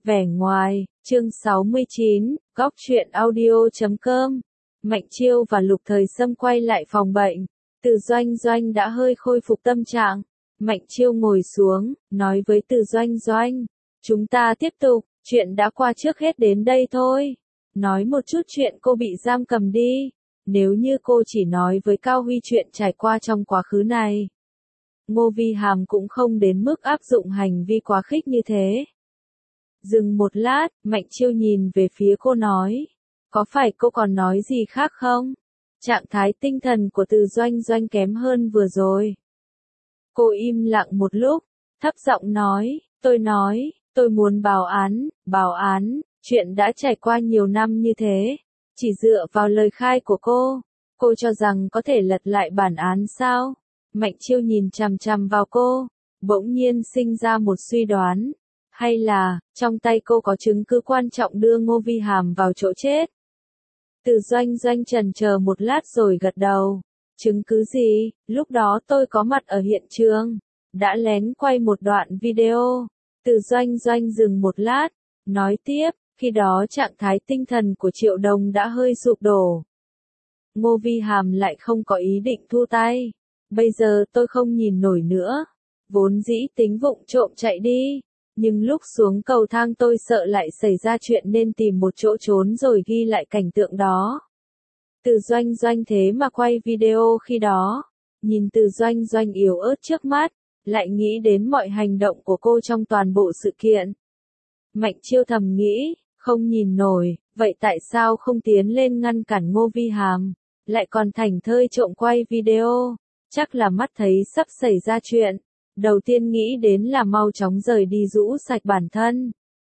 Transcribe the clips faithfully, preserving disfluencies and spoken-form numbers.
Vẻ ngoài, chương sáu mươi chín, góc truyện audio chấm com. Mạnh Chiêu và Lục Thời Sâm quay lại phòng bệnh. Từ Doanh Doanh đã hơi khôi phục tâm trạng. Mạnh Chiêu ngồi xuống, nói với Từ Doanh Doanh. Chúng ta tiếp tục, chuyện đã qua trước hết đến đây thôi. Nói một chút chuyện cô bị giam cầm đi. Nếu như cô chỉ nói với Cao Huy chuyện trải qua trong quá khứ này. Ngô Vi Hàm cũng không đến mức áp dụng hành vi quá khích như thế. Dừng một lát, Mạnh Chiêu nhìn về phía cô nói. Có phải cô còn nói gì khác không? Trạng thái tinh thần của Từ Doanh Doanh kém hơn vừa rồi. Cô im lặng một lúc, thấp giọng nói, tôi nói, tôi muốn báo án, báo án, chuyện đã trải qua nhiều năm như thế. Chỉ dựa vào lời khai của cô, cô cho rằng có thể lật lại bản án sao? Mạnh Chiêu nhìn chằm chằm vào cô, bỗng nhiên sinh ra một suy đoán. Hay là, trong tay cô có chứng cứ quan trọng đưa Ngô Vi Hàm vào chỗ chết? Từ Doanh Doanh chần chờ một lát rồi gật đầu. Chứng cứ gì? Lúc đó tôi có mặt ở hiện trường. Đã lén quay một đoạn video. Từ Doanh Doanh dừng một lát. Nói tiếp, khi đó trạng thái tinh thần của Triệu Đồng đã hơi sụp đổ. Ngô Vi Hàm lại không có ý định thu tay. Bây giờ tôi không nhìn nổi nữa. Vốn dĩ tính vụng trộm chạy đi. Nhưng lúc xuống cầu thang tôi sợ lại xảy ra chuyện nên tìm một chỗ trốn rồi ghi lại cảnh tượng đó. Từ Doanh Doanh thế mà quay video khi đó. Nhìn Từ Doanh Doanh yếu ớt trước mắt, lại nghĩ đến mọi hành động của cô trong toàn bộ sự kiện. Mạnh Chiêu thầm nghĩ, không nhìn nổi, vậy tại sao không tiến lên ngăn cản Ngô Vi Hàm, lại còn thảnh thơi trộm quay video, chắc là mắt thấy sắp xảy ra chuyện. Đầu tiên nghĩ đến là mau chóng rời đi rũ sạch bản thân.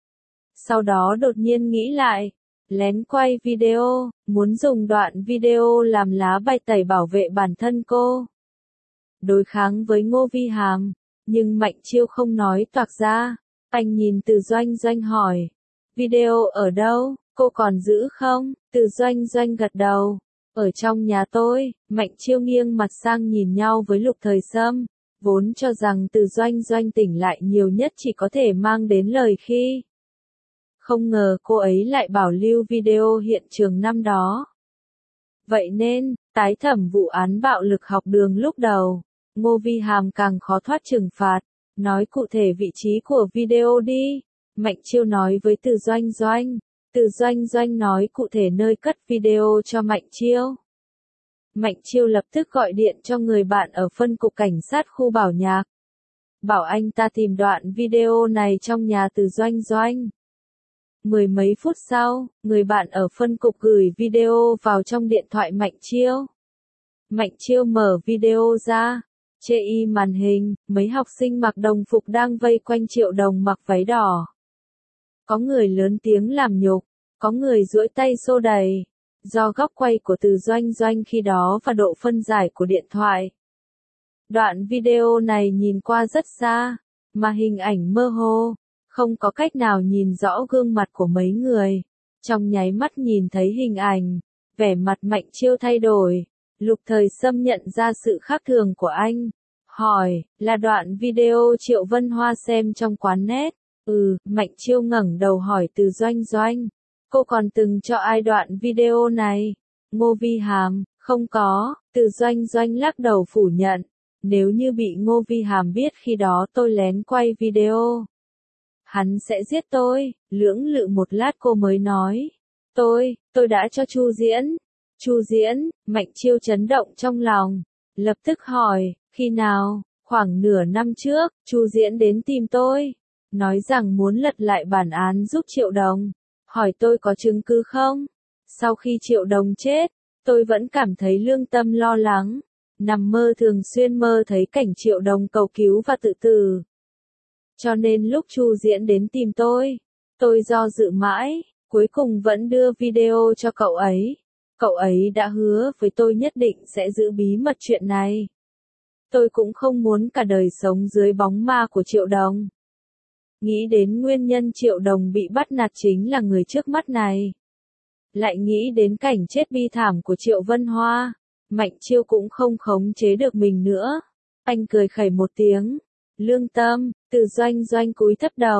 Sau đó đột nhiên nghĩ lại, lén quay video, muốn dùng đoạn video làm lá bài tẩy bảo vệ bản thân cô. Đối kháng với Ngô Vi Hàm, nhưng Mạnh Chiêu không nói toạc ra. Anh nhìn Từ Doanh Doanh hỏi, video ở đâu, cô còn giữ không? Từ Doanh Doanh gật đầu, ở trong nhà tôi. Mạnh Chiêu nghiêng mặt sang nhìn nhau với Lục Thời Sâm. Vốn cho rằng Từ Doanh Doanh tỉnh lại nhiều nhất chỉ có thể mang đến lời khi. Không ngờ cô ấy lại bảo lưu video hiện trường năm đó. Vậy nên, tái thẩm vụ án bạo lực học đường lúc đầu, Ngô Vi Hàm càng khó thoát trừng phạt. Nói cụ thể vị trí của video đi. Mạnh Chiêu nói với Từ Doanh Doanh. Từ Doanh Doanh nói cụ thể nơi cất video cho Mạnh Chiêu. Mạnh Chiêu lập tức gọi điện cho người bạn ở phân cục cảnh sát khu Bảo Nhạc. Bảo anh ta tìm đoạn video này trong nhà Từ Doanh Doanh. Mười mấy phút sau, người bạn ở phân cục gửi video vào trong điện thoại Mạnh Chiêu. Mạnh Chiêu mở video ra. Chê y màn hình, mấy học sinh mặc đồng phục đang vây quanh Triệu Đồng mặc váy đỏ. Có người lớn tiếng làm nhục, có người duỗi tay xô đẩy. Do góc quay của Từ Doanh Doanh khi đó và độ phân giải của điện thoại. Đoạn video này nhìn qua rất xa, mà hình ảnh mơ hồ, không có cách nào nhìn rõ gương mặt của mấy người. Trong nháy mắt nhìn thấy hình ảnh, vẻ mặt Mạnh Chiêu thay đổi. Lục Thời Sâm nhận ra sự khác thường của anh. Hỏi, là đoạn video Triệu Vân Hoa xem trong quán net. Ừ, Mạnh Chiêu ngẩng đầu hỏi Từ Doanh Doanh. Cô còn từng cho ai đoạn video này? Ngô Vi Hàm, không có. Từ Doanh Doanh lắc đầu phủ nhận. Nếu như bị Ngô Vi Hàm biết khi đó tôi lén quay video, hắn sẽ giết tôi. Lưỡng lự một lát cô mới nói. Tôi, tôi đã cho Chu Diễn. Chu Diễn, Mạnh Chiêu chấn động trong lòng. Lập tức hỏi, khi nào? Khoảng nửa năm trước, Chu Diễn đến tìm tôi. Nói rằng muốn lật lại bản án giúp Triệu Đồng. Hỏi tôi có chứng cứ không? Sau khi Triệu Đồng chết, tôi vẫn cảm thấy lương tâm lo lắng. Nằm mơ thường xuyên mơ thấy cảnh Triệu Đồng cầu cứu và tự tử. Cho nên lúc Chu Diễn đến tìm tôi, tôi do dự mãi, cuối cùng vẫn đưa video cho cậu ấy. Cậu ấy đã hứa với tôi nhất định sẽ giữ bí mật chuyện này. Tôi cũng không muốn cả đời sống dưới bóng ma của Triệu Đồng. Nghĩ đến nguyên nhân Triệu Đồng bị bắt nạt chính là người trước mắt này. Lại nghĩ đến cảnh chết bi thảm của Triệu Vân Hoa. Mạnh Chiêu cũng không khống chế được mình nữa. Anh cười khẩy một tiếng. Lương tâm, Từ Doanh Doanh cúi thấp đầu.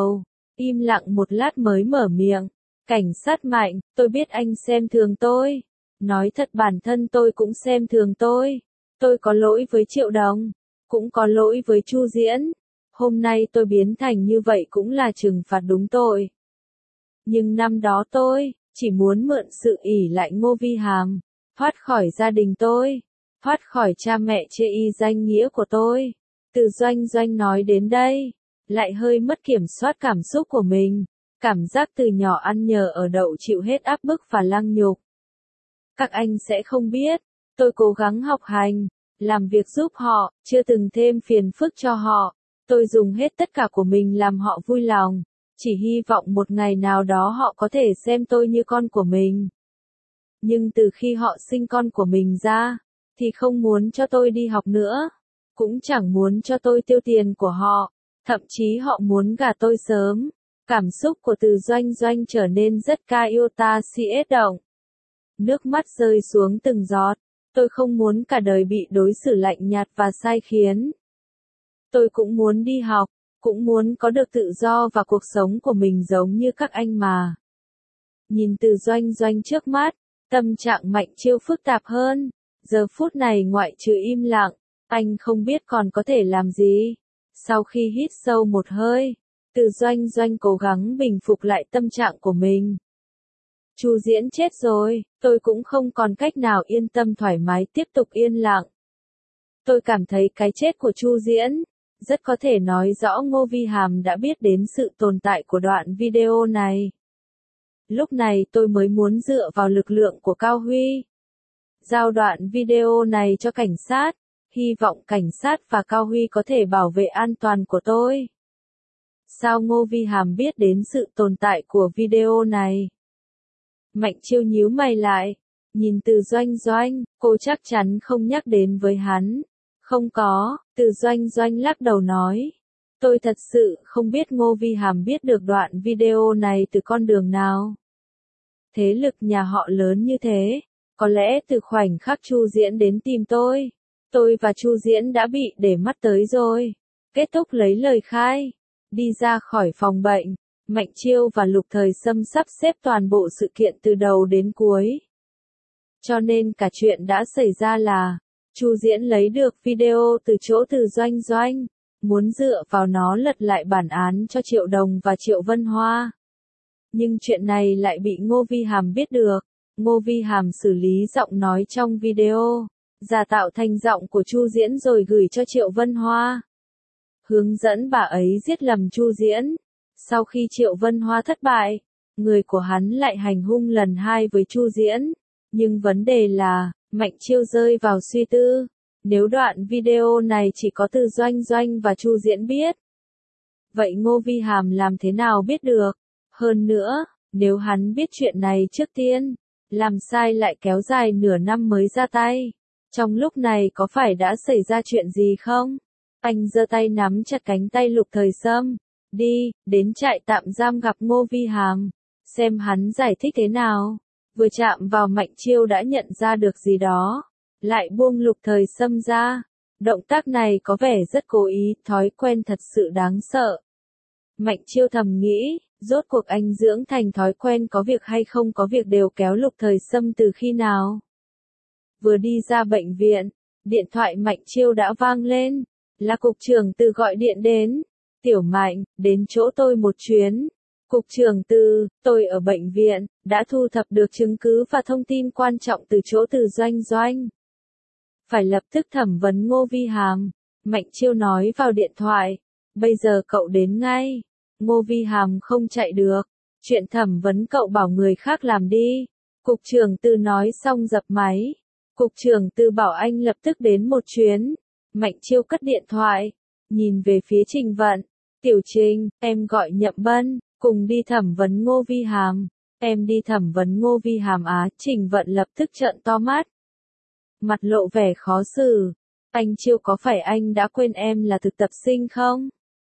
im lặng một lát mới mở miệng. Cảnh sát Mạnh, tôi biết anh xem thường tôi. Nói thật bản thân tôi cũng xem thường tôi. Tôi có lỗi với Triệu Đồng, cũng có lỗi với Chu Diễn. Hôm nay tôi biến thành như vậy cũng là trừng phạt đúng tội. Nhưng năm đó tôi chỉ muốn mượn sự ỷ lại Ngô Vi Hàm, thoát khỏi gia đình tôi, thoát khỏi cha mẹ chê y danh nghĩa của tôi. Từ Doanh Doanh nói đến đây, lại hơi mất kiểm soát cảm xúc của mình, cảm giác từ nhỏ ăn nhờ ở đậu chịu hết áp bức và lăng nhục. Các anh sẽ không biết, tôi cố gắng học hành, làm việc giúp họ, chưa từng thêm phiền phức cho họ. Tôi dùng hết tất cả của mình làm họ vui lòng, chỉ hy vọng một ngày nào đó họ có thể xem tôi như con của mình. Nhưng từ khi họ sinh con của mình ra, thì không muốn cho tôi đi học nữa, cũng chẳng muốn cho tôi tiêu tiền của họ, thậm chí họ muốn gả tôi sớm. Cảm xúc của Từ Doanh Doanh trở nên rất ca yêu ta si ết động. Nước mắt rơi xuống từng giọt, tôi không muốn cả đời bị đối xử lạnh nhạt và sai khiến. Tôi cũng muốn đi học, cũng muốn có được tự do và cuộc sống của mình giống như các anh mà. Nhìn Từ Doanh Doanh trước mắt, tâm trạng Mạnh Chiêu phức tạp hơn. Giờ phút này ngoại trừ im lặng, anh không biết còn có thể làm gì. Sau khi hít sâu một hơi, Từ Doanh Doanh cố gắng bình phục lại tâm trạng của mình. Chu Diễn chết rồi, tôi cũng không còn cách nào yên tâm thoải mái tiếp tục yên lặng. Tôi cảm thấy cái chết của Chu Diễn rất có thể nói rõ Ngô Vi Hàm đã biết đến sự tồn tại của đoạn video này. Lúc này tôi mới muốn dựa vào lực lượng của Cao Huy, giao đoạn video này cho cảnh sát, hy vọng cảnh sát và Cao Huy có thể bảo vệ an toàn của tôi. Sao Ngô Vi Hàm biết đến sự tồn tại của video này? Mạnh Chiêu nhíu mày lại, nhìn Từ Doanh Doanh, cô chắc chắn không nhắc đến với hắn. Không có, Từ Doanh Doanh lắc đầu nói. Tôi thật sự không biết Ngô Vi Hàm biết được đoạn video này từ con đường nào. Thế lực nhà họ lớn như thế, có lẽ từ khoảnh khắc Chu Diễn đến tìm tôi, tôi và Chu Diễn đã bị để mắt tới rồi. Kết thúc lấy lời khai, đi ra khỏi phòng bệnh, Mạnh Chiêu và Lục Thời Sâm sắp xếp toàn bộ sự kiện từ đầu đến cuối. Cho nên cả chuyện đã xảy ra là, Chu Diễn lấy được video từ chỗ Từ Doanh Doanh, muốn dựa vào nó lật lại bản án cho Triệu Đồng và Triệu Vân Hoa. Nhưng chuyện này lại bị Ngô Vi Hàm biết được. Ngô Vi Hàm xử lý giọng nói trong video, giả tạo thành giọng của Chu Diễn rồi gửi cho Triệu Vân Hoa, hướng dẫn bà ấy giết lầm Chu Diễn. Sau khi Triệu Vân Hoa thất bại, người của hắn lại hành hung lần hai với Chu Diễn. Nhưng vấn đề là, Mạnh Chiêu rơi vào suy tư, nếu đoạn video này chỉ có Từ Doanh Doanh và Chu Diễn biết, vậy Ngô Vi Hàm làm thế nào biết được? Hơn nữa, nếu hắn biết chuyện này trước tiên, làm sai lại kéo dài nửa năm mới ra tay. Trong lúc này có phải đã xảy ra chuyện gì không? Anh giơ tay nắm chặt cánh tay Lục Thời Sâm. Đi, đến trại tạm giam gặp Ngô Vi Hàm, xem hắn giải thích thế nào. Vừa chạm vào Mạnh Chiêu đã nhận ra được gì đó, lại buông Lục Thời Sâm ra. Động tác này có vẻ rất cố ý, thói quen thật sự đáng sợ. Mạnh Chiêu thầm nghĩ, rốt cuộc anh dưỡng thành thói quen có việc hay không có việc đều kéo Lục Thời Sâm từ khi nào. Vừa đi ra bệnh viện, điện thoại Mạnh Chiêu đã vang lên, là cục trưởng Từ gọi điện đến. Tiểu Mạnh, đến chỗ tôi một chuyến. Cục trưởng Từ, tôi ở bệnh viện, đã thu thập được chứng cứ và thông tin quan trọng từ chỗ Từ Doanh Doanh. Phải lập tức thẩm vấn Ngô Vi Hàm. Mạnh Chiêu nói vào điện thoại. Bây giờ cậu đến ngay. Ngô Vi Hàm không chạy được. Chuyện thẩm vấn cậu bảo người khác làm đi. Cục trưởng Từ nói xong dập máy. Cục trưởng Từ bảo anh lập tức đến một chuyến. Mạnh Chiêu cất điện thoại, nhìn về phía Trình Vận. Tiểu Trình, em gọi Nhậm Bân, cùng đi thẩm vấn Ngô Vi Hàm. Em đi thẩm vấn Ngô Vi Hàm á? Trình Vận lập tức trợn to mắt, mặt lộ vẻ khó xử. Anh Chiêu, có phải anh đã quên em là thực tập sinh không?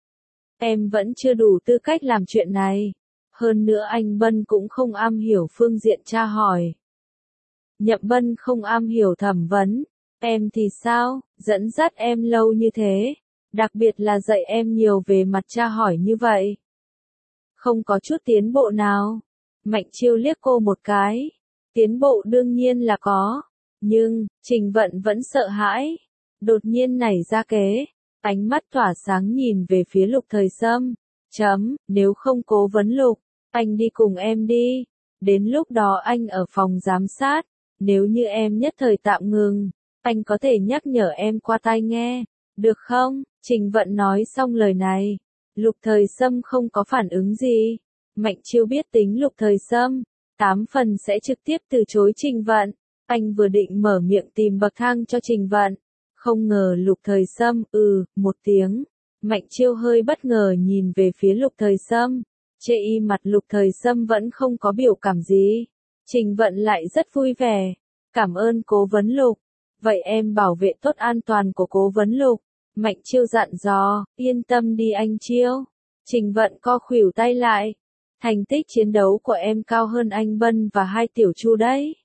Em vẫn chưa đủ tư cách làm chuyện này. Hơn nữa anh Bân cũng không am hiểu phương diện tra hỏi. Nhậm Bân không am hiểu thẩm vấn. Em thì sao, dẫn dắt em lâu như thế, đặc biệt là dạy em nhiều về mặt tra hỏi như vậy. Không có chút tiến bộ nào. Mạnh Chiêu liếc cô một cái. Tiến bộ đương nhiên là có. Nhưng, Trình Vận vẫn sợ hãi. Đột nhiên nảy ra kế. Ánh mắt tỏa sáng nhìn về phía Lục Thời Sâm. Chấm, nếu không cố vấn Lục, anh đi cùng em đi. Đến lúc đó anh ở phòng giám sát. Nếu như em nhất thời tạm ngừng, anh có thể nhắc nhở em qua tai nghe. Được không? Trình Vận nói xong lời này. Lục Thời Sâm không có phản ứng gì. Mạnh Chiêu biết tính Lục Thời Sâm. Tám phần sẽ trực tiếp từ chối Trình Vận. Anh vừa định mở miệng tìm bậc thang cho Trình Vận. Không ngờ Lục Thời Sâm, ừ, một tiếng. Mạnh Chiêu hơi bất ngờ nhìn về phía Lục Thời Sâm. Chê y mặt Lục Thời Sâm vẫn không có biểu cảm gì. Trình Vận lại rất vui vẻ. Cảm ơn cố vấn Lục. Vậy em bảo vệ tốt an toàn của cố vấn Lục. Mạnh Chiêu dặn dò, yên tâm đi anh Chiêu. Trình Vận co khuỷu tay lại. Thành tích chiến đấu của em cao hơn anh Bân và hai tiểu Chu đấy.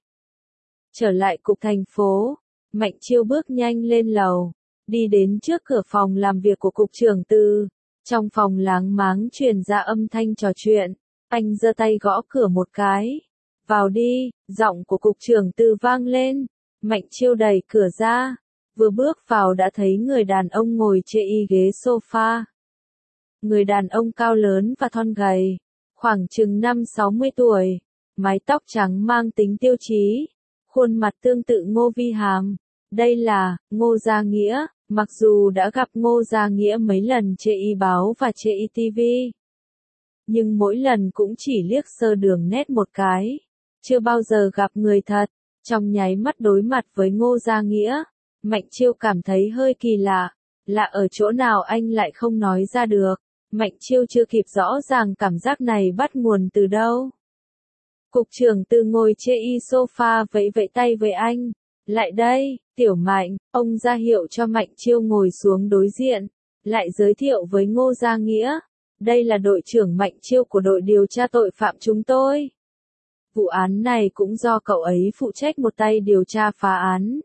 Trở lại cục thành phố, Mạnh Chiêu bước nhanh lên lầu, đi đến trước cửa phòng làm việc của cục trưởng Tư. Trong phòng láng máng truyền ra âm thanh trò chuyện, anh giơ tay gõ cửa một cái. Vào đi, giọng của cục trưởng Tư vang lên. Mạnh Chiêu đẩy cửa ra, vừa bước vào đã thấy người đàn ông ngồi trên y ghế sofa. Người đàn ông cao lớn và thon gầy, khoảng chừng năm sáu mươi tuổi, mái tóc trắng mang tính tiêu chí, khuôn mặt tương tự Ngô Vi Hàm. Đây là Ngô Gia Nghĩa, mặc dù đã gặp Ngô Gia Nghĩa mấy lần trên y báo và trên y ti vi, nhưng mỗi lần cũng chỉ liếc sơ đường nét một cái, chưa bao giờ gặp người thật. Trong nháy mắt đối mặt với Ngô Gia Nghĩa, Mạnh Chiêu cảm thấy hơi kỳ lạ, lạ ở chỗ nào anh lại không nói ra được. Mạnh Chiêu chưa kịp rõ ràng cảm giác này bắt nguồn từ đâu. Cục trưởng Tư ngồi trên y sofa vẫy vẫy tay với anh. Lại đây, Tiểu Mạnh, ông ra hiệu cho Mạnh Chiêu ngồi xuống đối diện, lại giới thiệu với Ngô Gia Nghĩa. Đây là đội trưởng Mạnh Chiêu của đội điều tra tội phạm chúng tôi. Vụ án này cũng do cậu ấy phụ trách một tay điều tra phá án.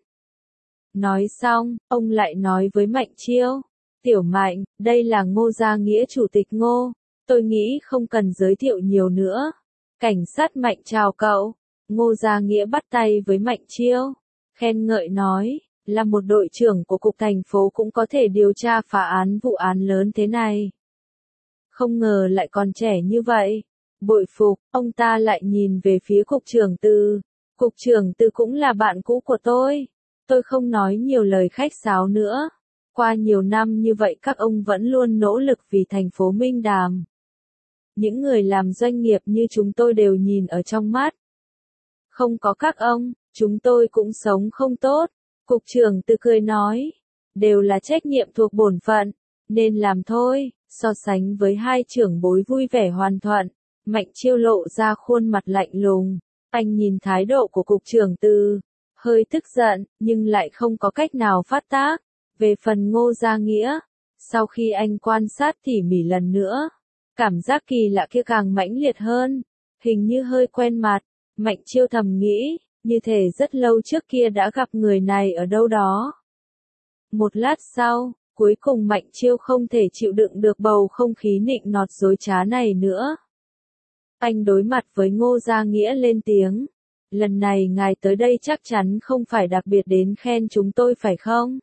Nói xong, ông lại nói với Mạnh Chiêu. Tiểu Mạnh, đây là Ngô Gia Nghĩa chủ tịch Ngô. Tôi nghĩ không cần giới thiệu nhiều nữa. Cảnh sát Mạnh chào cậu. Ngô Gia Nghĩa bắt tay với Mạnh Chiêu. Khen ngợi nói, là một đội trưởng của cục thành phố cũng có thể điều tra phá án vụ án lớn thế này. Không ngờ lại còn trẻ như vậy. Bội phục, ông ta lại nhìn về phía cục trưởng Tư. Cục trưởng Tư cũng là bạn cũ của tôi. Tôi không nói nhiều lời khách sáo nữa. Qua nhiều năm như vậy các ông vẫn luôn nỗ lực vì thành phố Minh Đàm. Những người làm doanh nghiệp như chúng tôi đều nhìn ở trong mắt. Không có các ông, chúng tôi cũng sống không tốt. Cục trưởng Tư cười nói. Đều là trách nhiệm thuộc bổn phận, nên làm thôi. So sánh với hai trưởng bối vui vẻ hoàn thuận, Mạnh Chiêu lộ ra khuôn mặt lạnh lùng. Anh nhìn thái độ của cục trưởng Tư, hơi tức giận, nhưng lại không có cách nào phát tác. Về phần Ngô Gia Nghĩa, sau khi anh quan sát tỉ mỉ lần nữa, cảm giác kỳ lạ kia càng mãnh liệt hơn, hình như hơi quen mặt. Mạnh Chiêu thầm nghĩ, như thể rất lâu trước kia đã gặp người này ở đâu đó. Một lát sau, cuối cùng Mạnh Chiêu không thể chịu đựng được bầu không khí nịnh nọt dối trá này nữa. Anh đối mặt với Ngô Gia Nghĩa lên tiếng. Lần này ngài tới đây chắc chắn không phải đặc biệt đến khen chúng tôi phải không?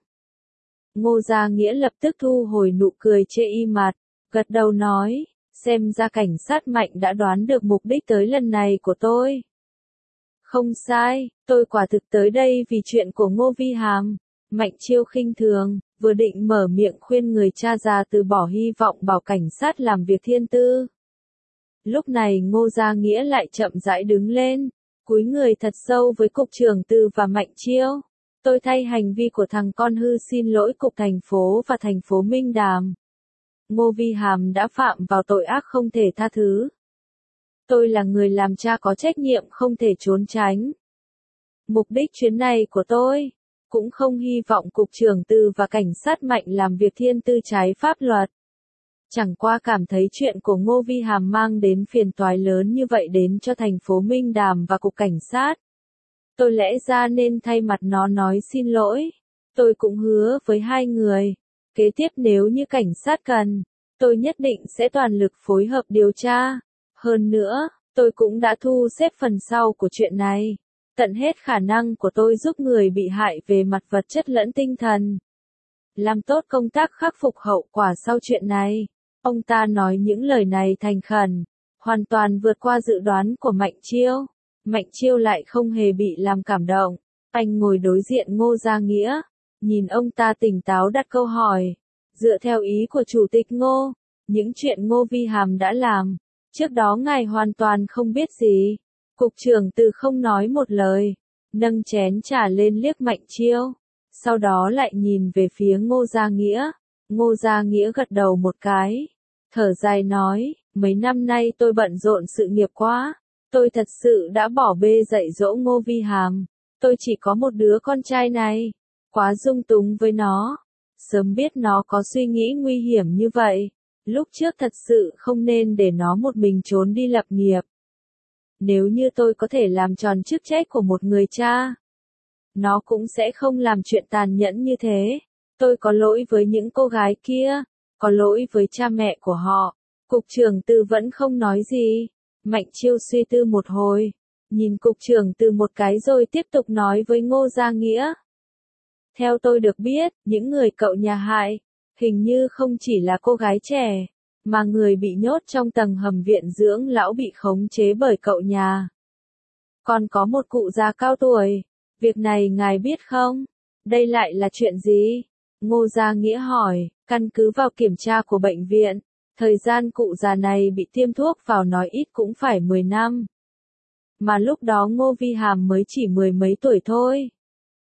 Ngô Gia Nghĩa lập tức thu hồi nụ cười chê y mặt, gật đầu nói, xem ra cảnh sát Mạnh đã đoán được mục đích tới lần này của tôi. Không sai, tôi quả thực tới đây vì chuyện của Ngô Vi Hàm. Mạnh Chiêu khinh thường, vừa định mở miệng khuyên người cha già từ bỏ hy vọng bảo cảnh sát làm việc thiên tư. Lúc này Ngô Gia Nghĩa lại chậm rãi đứng lên, cúi người thật sâu với cục trưởng Tư và Mạnh Chiêu. Tôi thay hành vi của thằng con hư xin lỗi cục thành phố và thành phố Minh Đàm. Ngô Vi Hàm đã phạm vào tội ác không thể tha thứ. Tôi là người làm cha có trách nhiệm không thể trốn tránh. Mục đích chuyến này của tôi, cũng không hy vọng cục trưởng Tư và cảnh sát Mạnh làm việc thiên tư trái pháp luật. Chẳng qua cảm thấy chuyện của Ngô Vi Hàm mang đến phiền toái lớn như vậy đến cho thành phố Minh Đàm và cục cảnh sát. Tôi lẽ ra nên thay mặt nó nói xin lỗi. Tôi cũng hứa với hai người. Kế tiếp nếu như cảnh sát cần, Tôi nhất định sẽ toàn lực phối hợp điều tra. Hơn nữa, tôi cũng đã thu xếp phần sau của chuyện này. Tận hết khả năng của tôi giúp người bị hại về mặt vật chất lẫn tinh thần. Làm tốt công tác khắc phục hậu quả sau chuyện này. Ông ta nói những lời này thành khẩn, hoàn toàn vượt qua dự đoán của Mạnh Chiêu. Mạnh Chiêu lại không hề bị làm cảm động. Anh ngồi đối diện Ngô Gia Nghĩa, nhìn ông ta tỉnh táo đặt câu hỏi. Dựa theo ý của Chủ tịch Ngô, những chuyện Ngô Vi Hàm đã làm, trước đó ngài hoàn toàn không biết gì. Cục trưởng Từ không nói một lời, nâng chén trà lên liếc Mạnh Chiêu, sau đó lại nhìn về phía Ngô Gia Nghĩa. Ngô Gia Nghĩa gật đầu một cái, thở dài nói, mấy năm nay tôi bận rộn sự nghiệp quá, tôi thật sự đã bỏ bê dạy dỗ Ngô Vi Hàm, tôi chỉ có một đứa con trai này, quá dung túng với nó, sớm biết nó có suy nghĩ nguy hiểm như vậy, lúc trước thật sự không nên để nó một mình trốn đi lập nghiệp. Nếu như tôi có thể làm tròn chức trách của một người cha, nó cũng sẽ không làm chuyện tàn nhẫn như thế. Tôi có lỗi với những cô gái kia, có lỗi với cha mẹ của họ. Cục trưởng Từ vẫn không nói gì. Mạnh Chiêu suy tư một hồi, nhìn cục trưởng Từ một cái rồi tiếp tục nói với Ngô Gia Nghĩa. Theo tôi được biết, những người cậu nhà hại, hình như không chỉ là cô gái trẻ, mà người bị nhốt trong tầng hầm viện dưỡng lão bị khống chế bởi cậu nhà. Còn có một cụ già cao tuổi, việc này ngài biết không? Đây lại là chuyện gì? Ngô Gia Nghĩa hỏi, căn cứ vào kiểm tra của bệnh viện, thời gian cụ già này bị tiêm thuốc vào nói ít cũng phải mười năm. Mà lúc đó Ngô Vi Hàm mới chỉ mười mấy tuổi thôi.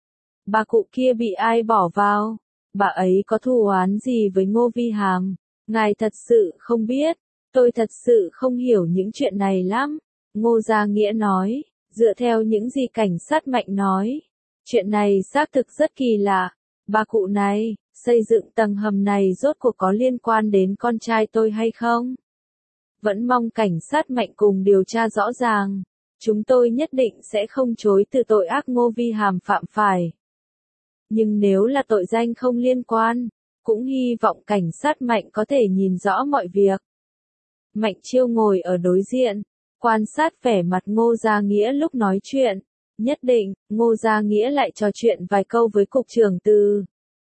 Bà cụ kia bị ai bỏ vào? Bà ấy có thù oán gì với Ngô Vi Hàm? Ngài thật sự không biết, tôi thật sự không hiểu những chuyện này lắm. Ngô Gia Nghĩa nói, dựa theo những gì cảnh sát Mạnh nói, chuyện này xác thực rất kỳ lạ. Bà cụ này, xây dựng tầng hầm này rốt cuộc có liên quan đến con trai tôi hay không? Vẫn mong cảnh sát Mạnh cùng điều tra rõ ràng. Chúng tôi nhất định sẽ không chối từ tội ác Ngô Vi Hàm phạm phải. Nhưng nếu là tội danh không liên quan, cũng hy vọng cảnh sát Mạnh có thể nhìn rõ mọi việc. Mạnh Chiêu ngồi ở đối diện, quan sát vẻ mặt Ngô Gia Nghĩa lúc nói chuyện. Nhất định, Ngô Gia Nghĩa lại trò chuyện vài câu với cục trưởng Từ.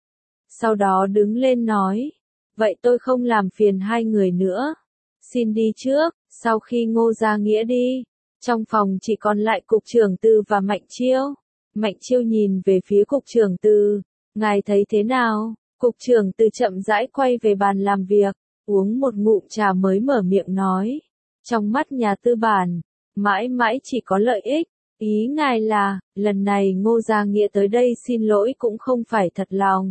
Sau đó đứng lên nói, vậy tôi không làm phiền hai người nữa. Xin đi trước. Sau khi Ngô Gia Nghĩa đi, trong phòng chỉ còn lại cục trưởng Từ và Mạnh Chiêu. Mạnh Chiêu nhìn về phía cục trưởng Từ, ngài thấy thế nào? Cục trưởng Từ chậm rãi quay về bàn làm việc, uống một ngụm trà mới mở miệng nói. Trong mắt nhà tư bản, mãi mãi chỉ có lợi ích. Ý ngài là, lần này Ngô Gia Nghĩa tới đây xin lỗi cũng không phải thật lòng.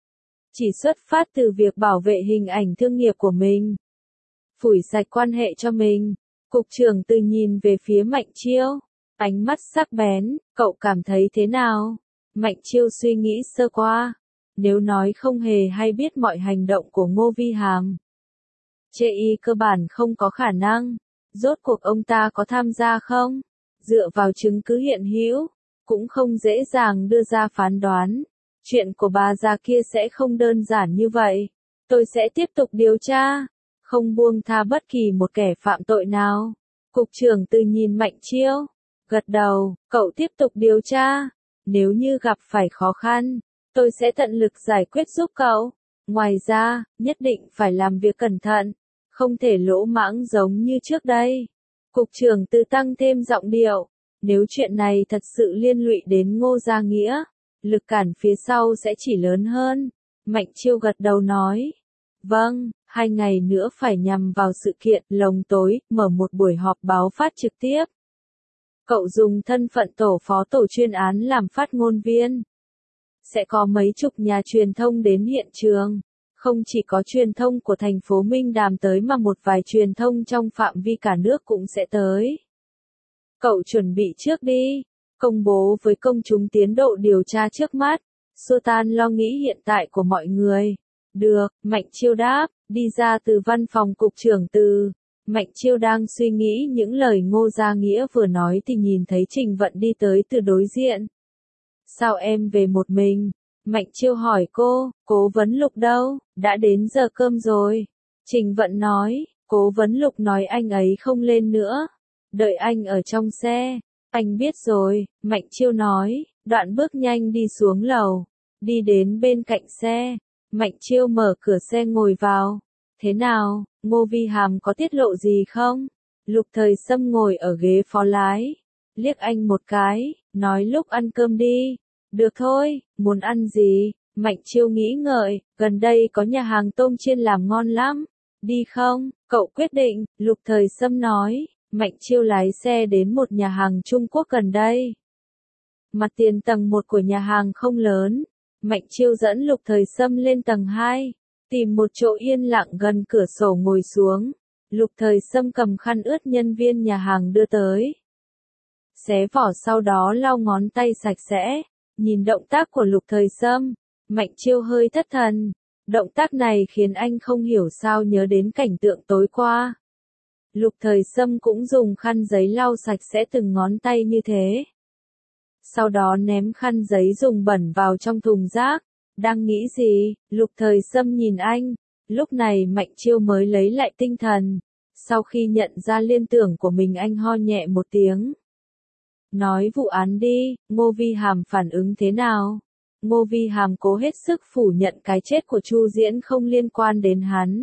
Chỉ xuất phát từ việc bảo vệ hình ảnh thương nghiệp của mình. Phủi sạch quan hệ cho mình. Cục trưởng Từ nhìn về phía Mạnh Chiêu, ánh mắt sắc bén, cậu cảm thấy thế nào? Mạnh Chiêu suy nghĩ sơ qua. Nếu nói không hề hay biết mọi hành động của Ngô Vi Hàm, chê y cơ bản không có khả năng. Rốt cuộc ông ta có tham gia không? Dựa vào chứng cứ hiện hữu, cũng không dễ dàng đưa ra phán đoán. Chuyện của bà già kia sẽ không đơn giản như vậy. Tôi sẽ tiếp tục điều tra, không buông tha bất kỳ một kẻ phạm tội nào. Cục trưởng Từ nhìn Mạnh Chiêu, gật đầu, cậu tiếp tục điều tra. Nếu như gặp phải khó khăn, tôi sẽ tận lực giải quyết giúp cậu. Ngoài ra, nhất định phải làm việc cẩn thận, không thể lỗ mãng giống như trước đây. Cục trưởng Từ tăng thêm giọng điệu, nếu chuyện này thật sự liên lụy đến Ngô Gia Nghĩa, lực cản phía sau sẽ chỉ lớn hơn. Mạnh Chiêu gật đầu nói, vâng, hai ngày nữa phải nhằm vào sự kiện lồng tối, mở một buổi họp báo phát trực tiếp. Cậu dùng thân phận tổ phó tổ chuyên án làm phát ngôn viên. Sẽ có mấy chục nhà truyền thông đến hiện trường. Không chỉ có truyền thông của thành phố Minh Đàm tới mà một vài truyền thông trong phạm vi cả nước cũng sẽ tới. Cậu chuẩn bị trước đi, công bố với công chúng tiến độ điều tra trước mắt, xua tan lo nghĩ hiện tại của mọi người. Được, Mạnh Chiêu đáp, đi ra từ văn phòng cục trưởng Từ. Mạnh Chiêu đang suy nghĩ những lời Ngô Gia Nghĩa vừa nói thì nhìn thấy Trình Vận đi tới từ đối diện. Sao em về một mình? Mạnh Chiêu hỏi cô, cố vấn Lục đâu, đã đến giờ cơm rồi. Trình Vận nói, Cố vấn Lục nói anh ấy không lên nữa. Đợi anh ở trong xe. Anh biết rồi, Mạnh Chiêu nói, đoạn bước nhanh đi xuống lầu. Đi đến bên cạnh xe. Mạnh Chiêu mở cửa xe ngồi vào. Thế nào, Ngô Vi Hàm có tiết lộ gì không? Lục Thời Sâm ngồi ở ghế phó lái. Liếc anh một cái, nói lúc ăn cơm đi. Được thôi, muốn ăn gì? Mạnh Chiêu nghĩ ngợi, gần đây có nhà hàng tôm chiên làm ngon lắm. Đi không? Cậu quyết định, Lục Thời Sâm nói. Mạnh Chiêu lái xe đến một nhà hàng Trung Quốc gần đây. Mặt tiền tầng một của nhà hàng không lớn. Mạnh Chiêu dẫn Lục Thời Sâm lên tầng hai. Tìm một chỗ yên lặng gần cửa sổ ngồi xuống. Lục Thời Sâm cầm khăn ướt nhân viên nhà hàng đưa tới. Xé vỏ sau đó lau ngón tay sạch sẽ. Nhìn động tác của Lục Thời Sâm, Mạnh Chiêu hơi thất thần. Động tác này khiến anh không hiểu sao nhớ đến cảnh tượng tối qua. Lục Thời Sâm cũng dùng khăn giấy lau sạch sẽ từng ngón tay như thế. Sau đó ném khăn giấy dùng bẩn vào trong thùng rác. Đang nghĩ gì? Lục Thời Sâm nhìn anh. Lúc này Mạnh Chiêu mới lấy lại tinh thần. Sau khi nhận ra liên tưởng của mình anh ho nhẹ một tiếng. Nói vụ án đi, Ngô Vi Hàm phản ứng thế nào? Ngô Vi Hàm cố hết sức phủ nhận cái chết của Chu Diễn không liên quan đến hắn.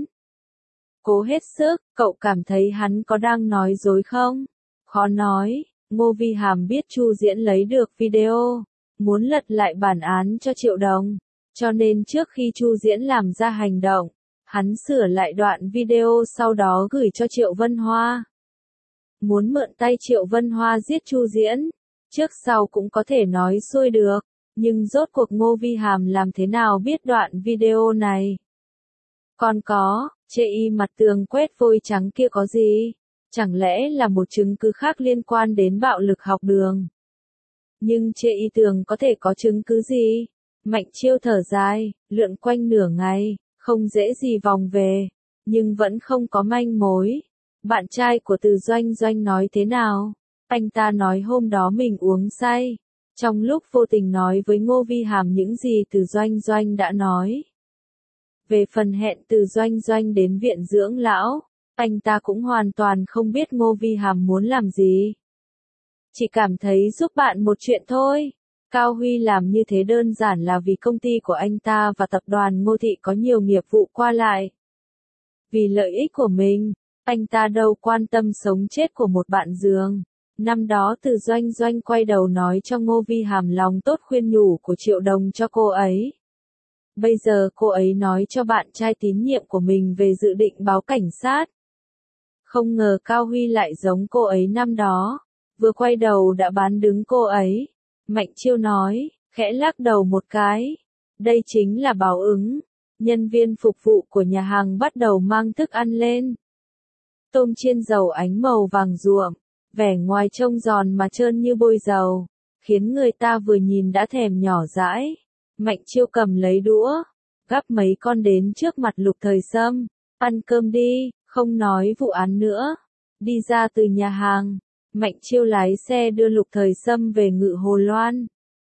Cố hết sức, cậu cảm thấy hắn có đang nói dối không? Khó nói, Ngô Vi Hàm biết Chu Diễn lấy được video, muốn lật lại bản án cho Triệu Đồng, cho nên trước khi Chu Diễn làm ra hành động, hắn sửa lại đoạn video sau đó gửi cho Triệu Vân Hoa. Muốn mượn tay Triệu Vân Hoa giết Chu Diễn, trước sau cũng có thể nói xuôi được, nhưng rốt cuộc Ngô Vi Hàm làm thế nào biết đoạn video này? Còn có, chê y mặt tường quét vôi trắng kia có gì? Chẳng lẽ là một chứng cứ khác liên quan đến bạo lực học đường? Nhưng chê y tường có thể có chứng cứ gì? Mạnh Chiêu thở dài, lượn quanh nửa ngày, không dễ gì vòng về, nhưng vẫn không có manh mối. Bạn trai của Từ Doanh Doanh nói thế nào? Anh ta nói hôm đó mình uống say, trong lúc vô tình nói với Ngô Vi Hàm những gì Từ Doanh Doanh đã nói. Về phần hẹn Từ Doanh Doanh đến viện dưỡng lão, anh ta cũng hoàn toàn không biết Ngô Vi Hàm muốn làm gì. Chỉ cảm thấy giúp bạn một chuyện thôi. Cao Huy làm như thế đơn giản là vì công ty của anh ta và tập đoàn Ngô Thị có nhiều nghiệp vụ qua lại. Vì lợi ích của mình, anh ta đâu quan tâm sống chết của một bạn giường. Năm đó Từ Doanh Doanh quay đầu nói cho Ngô Vi Hàm lòng tốt khuyên nhủ của Triệu Đồng cho cô ấy. Bây giờ cô ấy nói cho bạn trai tín nhiệm của mình về dự định báo cảnh sát. Không ngờ Cao Huy lại giống cô ấy năm đó, vừa quay đầu đã bán đứng cô ấy. Mạnh Chiêu nói, khẽ lắc đầu một cái. Đây chính là báo ứng. Nhân viên phục vụ của nhà hàng bắt đầu mang thức ăn lên. Tôm chiên dầu ánh màu vàng ruộm, vẻ ngoài trông giòn mà trơn như bôi dầu, khiến người ta vừa nhìn đã thèm nhỏ dãi. Mạnh Chiêu cầm lấy đũa, gắp mấy con đến trước mặt Lục Thời Sâm. Ăn cơm đi, không nói vụ án nữa. Đi ra từ nhà hàng, Mạnh Chiêu lái xe đưa Lục Thời Sâm về Ngự Hồ Loan.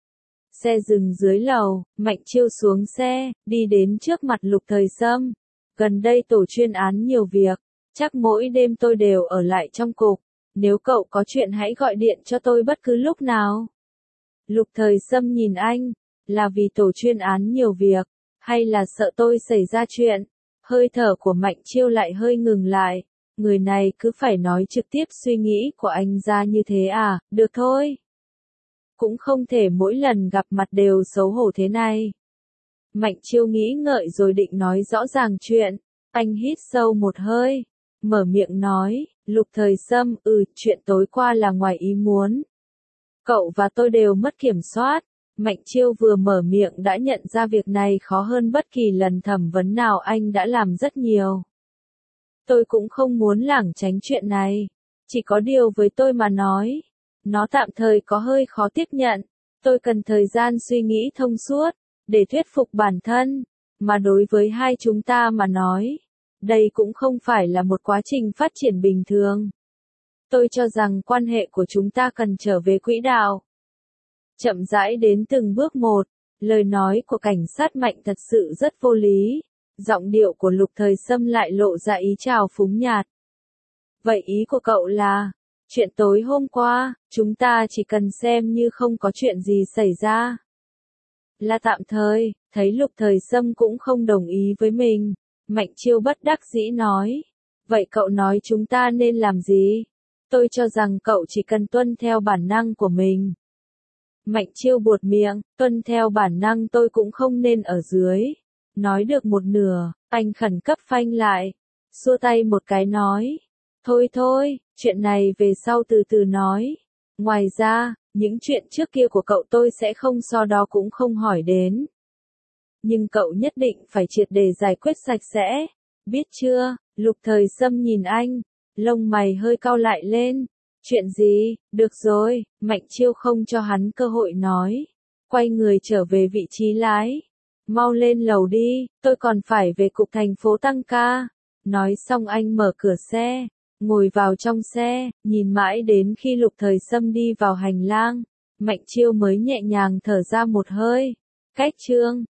Xe dừng dưới lầu, Mạnh Chiêu xuống xe, đi đến trước mặt Lục Thời Sâm. Gần đây tổ chuyên án nhiều việc, chắc mỗi đêm tôi đều ở lại trong cục. Nếu cậu có chuyện hãy gọi điện cho tôi bất cứ lúc nào. Lục Thời Sâm nhìn anh, là vì tổ chuyên án nhiều việc, hay là sợ tôi xảy ra chuyện? Hơi thở của Mạnh Chiêu lại hơi ngừng lại. Người này cứ phải nói trực tiếp suy nghĩ của anh ra như thế à? Được thôi. Cũng không thể mỗi lần gặp mặt đều xấu hổ thế này. Mạnh Chiêu nghĩ ngợi rồi định nói rõ ràng chuyện. Anh hít sâu một hơi, mở miệng nói, Lục Thời Sâm, ừ, chuyện tối qua là ngoài ý muốn. Cậu và tôi đều mất kiểm soát. Mạnh Chiêu vừa mở miệng đã nhận ra việc này khó hơn bất kỳ lần thẩm vấn nào anh đã làm rất nhiều. Tôi cũng không muốn lảng tránh chuyện này. Chỉ có điều với tôi mà nói, nó tạm thời có hơi khó tiếp nhận. Tôi cần thời gian suy nghĩ thông suốt, để thuyết phục bản thân. Mà đối với hai chúng ta mà nói, đây cũng không phải là một quá trình phát triển bình thường. Tôi cho rằng quan hệ của chúng ta cần trở về quỹ đạo. Chậm rãi đến từng bước một, lời nói của cảnh sát Mạnh thật sự rất vô lý. Giọng điệu của Lục Thời Sâm lại lộ ra ý trào phúng nhạt. Vậy ý của cậu là, chuyện tối hôm qua, chúng ta chỉ cần xem như không có chuyện gì xảy ra. Là tạm thời, thấy Lục Thời Sâm cũng không đồng ý với mình. Mạnh Chiêu bất đắc dĩ nói. Vậy cậu nói chúng ta nên làm gì? Tôi cho rằng cậu chỉ cần tuân theo bản năng của mình. Mạnh Chiêu buột miệng, tuân theo bản năng tôi cũng không nên ở dưới. Nói được một nửa, anh khẩn cấp phanh lại. Xua tay một cái nói. Thôi thôi, chuyện này về sau từ từ nói. Ngoài ra, những chuyện trước kia của cậu tôi sẽ không so đó cũng không hỏi đến. Nhưng cậu nhất định phải triệt để giải quyết sạch sẽ. Biết chưa? Lục Thời Sâm nhìn anh, lông mày hơi cau lại lên. Chuyện gì? Được rồi, Mạnh Chiêu không cho hắn cơ hội nói. Quay người trở về vị trí lái. Mau lên lầu đi, tôi còn phải về cục thành phố tăng ca. Nói xong anh mở cửa xe, ngồi vào trong xe, nhìn mãi đến khi Lục Thời Sâm đi vào hành lang. Mạnh Chiêu mới nhẹ nhàng thở ra một hơi. Cách chương